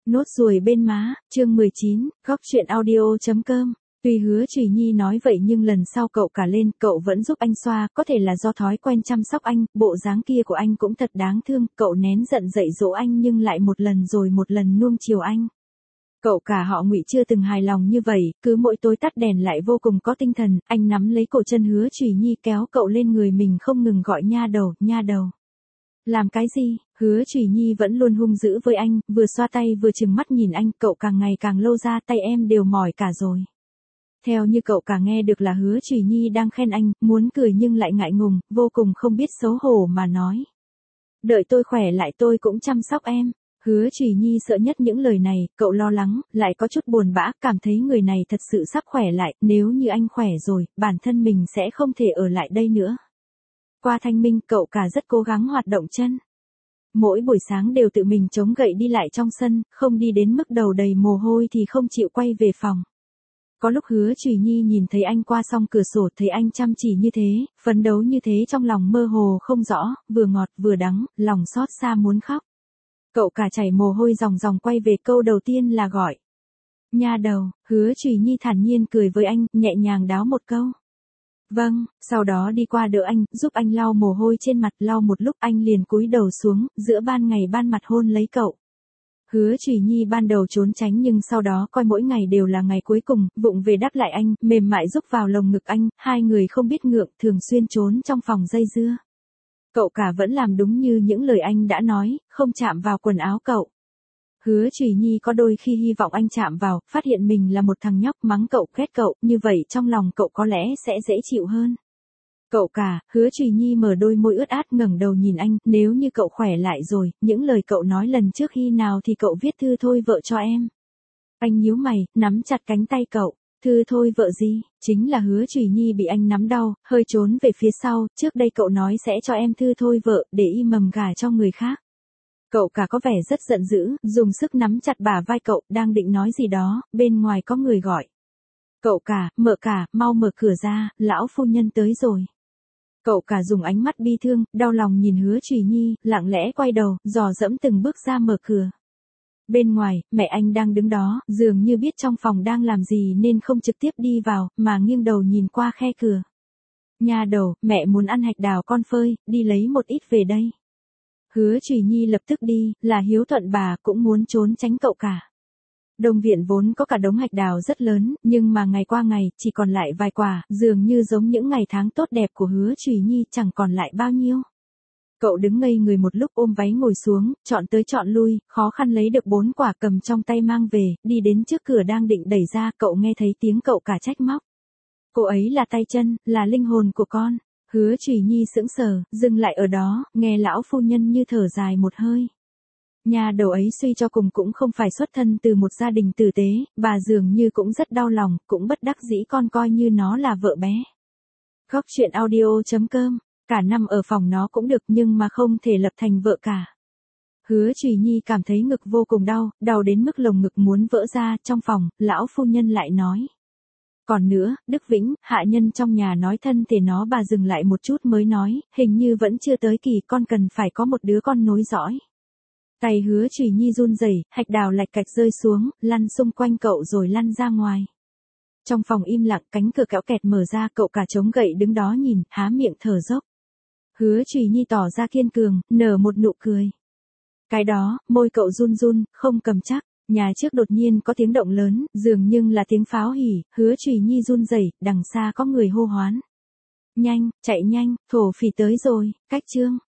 Nốt ruồi bên má, chương 19, góc truyện audio.com. Tuy Hứa Trùy Nhi nói vậy nhưng lần sau cậu cả lên, cậu vẫn giúp anh xoa, có thể là do thói quen chăm sóc anh, bộ dáng kia của anh cũng thật đáng thương, cậu nén giận dạy dỗ anh nhưng lại một lần rồi một lần nuông chiều anh. Cậu cả họ Ngụy chưa từng hài lòng như vậy, cứ mỗi tối tắt đèn lại vô cùng có tinh thần, anh nắm lấy cổ chân Hứa Trùy Nhi kéo cậu lên người mình không ngừng gọi nha đầu, nha đầu. Làm cái gì? Hứa Trùy Nhi vẫn luôn hung dữ với anh, vừa xoa tay vừa trừng mắt nhìn anh, cậu càng ngày càng lâu ra, tay em đều mỏi cả rồi. Theo như cậu cả nghe được là Hứa Trùy Nhi đang khen anh, muốn cười nhưng lại ngại ngùng, vô cùng không biết xấu hổ mà nói. Đợi tôi khỏe lại tôi cũng chăm sóc em. Hứa Trùy Nhi sợ nhất những lời này, cậu lo lắng, lại có chút buồn bã, cảm thấy người này thật sự sắp khỏe lại, nếu như anh khỏe rồi, bản thân mình sẽ không thể ở lại đây nữa. Qua thanh minh, cậu cả rất cố gắng hoạt động chân. Mỗi buổi sáng đều tự mình chống gậy đi lại trong sân, không đi đến mức đầu đầy mồ hôi thì không chịu quay về phòng. Có lúc Hứa Trùy Nhi nhìn thấy anh qua song cửa sổ, thấy anh chăm chỉ như thế, phấn đấu như thế, trong lòng mơ hồ không rõ, vừa ngọt vừa đắng, lòng xót xa muốn khóc. Cậu cả chảy mồ hôi ròng ròng quay về, câu đầu tiên là gọi. Nha đầu. Hứa Trùy Nhi thản nhiên cười với anh, nhẹ nhàng đáo một câu. Vâng, sau đó đi qua đỡ anh, giúp anh lau mồ hôi trên mặt, lau một lúc anh liền cúi đầu xuống, giữa ban ngày ban mặt hôn lấy cậu. Hứa Trùy Nhi ban đầu trốn tránh nhưng sau đó coi mỗi ngày đều là ngày cuối cùng, vụng về đáp lại anh, mềm mại rúc vào lồng ngực anh, hai người không biết ngượng, thường xuyên trốn trong phòng dây dưa. Cậu cả vẫn làm đúng như những lời anh đã nói, không chạm vào quần áo cậu. Hứa Trùy Nhi có đôi khi hy vọng anh chạm vào, phát hiện mình là một thằng nhóc, mắng cậu, ghét cậu, như vậy trong lòng cậu có lẽ sẽ dễ chịu hơn. Cậu cả. Hứa Trùy Nhi mở đôi môi ướt át ngẩng đầu nhìn anh, nếu như cậu khỏe lại rồi, những lời cậu nói lần trước khi nào thì cậu viết thư thôi vợ cho em. Anh nhíu mày, nắm chặt cánh tay cậu. Thư thôi vợ gì? Chính là Hứa Trùy Nhi bị anh nắm đau, hơi trốn về phía sau, trước đây cậu nói sẽ cho em thư thôi vợ, để y mầm gả cho người khác. Cậu cả có vẻ rất giận dữ, dùng sức nắm chặt bả vai cậu, đang định nói gì đó, bên ngoài có người gọi. Cậu cả, mau mở cửa ra, lão phu nhân tới rồi. Cậu cả dùng ánh mắt bi thương, đau lòng nhìn Hứa Trùy Nhi, lặng lẽ quay đầu, dò dẫm từng bước ra mở cửa. Bên ngoài, mẹ anh đang đứng đó, dường như biết trong phòng đang làm gì nên không trực tiếp đi vào, mà nghiêng đầu nhìn qua khe cửa. Nha đầu, mẹ muốn ăn hạch đào con phơi, đi lấy một ít về đây. Hứa Trùy Nhi lập tức đi, là hiếu thuận bà, cũng muốn trốn tránh cậu cả. Đông viện vốn có cả đống hạch đào rất lớn, nhưng mà ngày qua ngày, chỉ còn lại vài quả, dường như giống những ngày tháng tốt đẹp của Hứa Trùy Nhi, chẳng còn lại bao nhiêu. Cậu đứng ngây người một lúc, ôm váy ngồi xuống, chọn tới chọn lui, khó khăn lấy được 4 quả cầm trong tay mang về, đi đến trước cửa đang định đẩy ra, cậu nghe thấy tiếng cậu cả trách móc. Cô ấy là tay chân, là linh hồn của con. Hứa Trùy Nhi sững sờ, dừng lại ở đó, nghe lão phu nhân như thở dài một hơi. Nhà đầu ấy suy cho cùng cũng không phải xuất thân từ một gia đình tử tế, bà dường như cũng rất đau lòng, cũng bất đắc dĩ con coi như nó là vợ bé. Góc truyện audio.com. Cả năm ở phòng nó cũng được nhưng mà không thể lập thành vợ cả. Hứa Trùy Nhi cảm thấy ngực vô cùng đau, đau đến mức lồng ngực muốn vỡ ra. Trong phòng, lão phu nhân lại nói. Còn nữa, Đức Vĩnh, hạ nhân trong nhà nói thân thể nó, bà dừng lại một chút mới nói, hình như vẫn chưa tới kỳ, con cần phải có một đứa con nối dõi. Tay Hứa Trùy Nhi run rẩy, hạch đào lạch cạch rơi xuống, lăn xung quanh cậu rồi lăn ra ngoài. Trong phòng im lặng, cánh cửa kéo kẹt mở ra, cậu cả chống gậy đứng đó nhìn, há miệng thở dốc. Hứa Trùy Nhi tỏ ra kiên cường, nở một nụ cười. Cái đó, môi cậu run run, không cầm chắc. Nhà trước đột nhiên có tiếng động lớn, dường như là tiếng pháo hỉ, Hứa Trùy Nhi run rẩy, đằng xa có người hô hoán. Nhanh, chạy nhanh, thổ phỉ tới rồi, cách chương.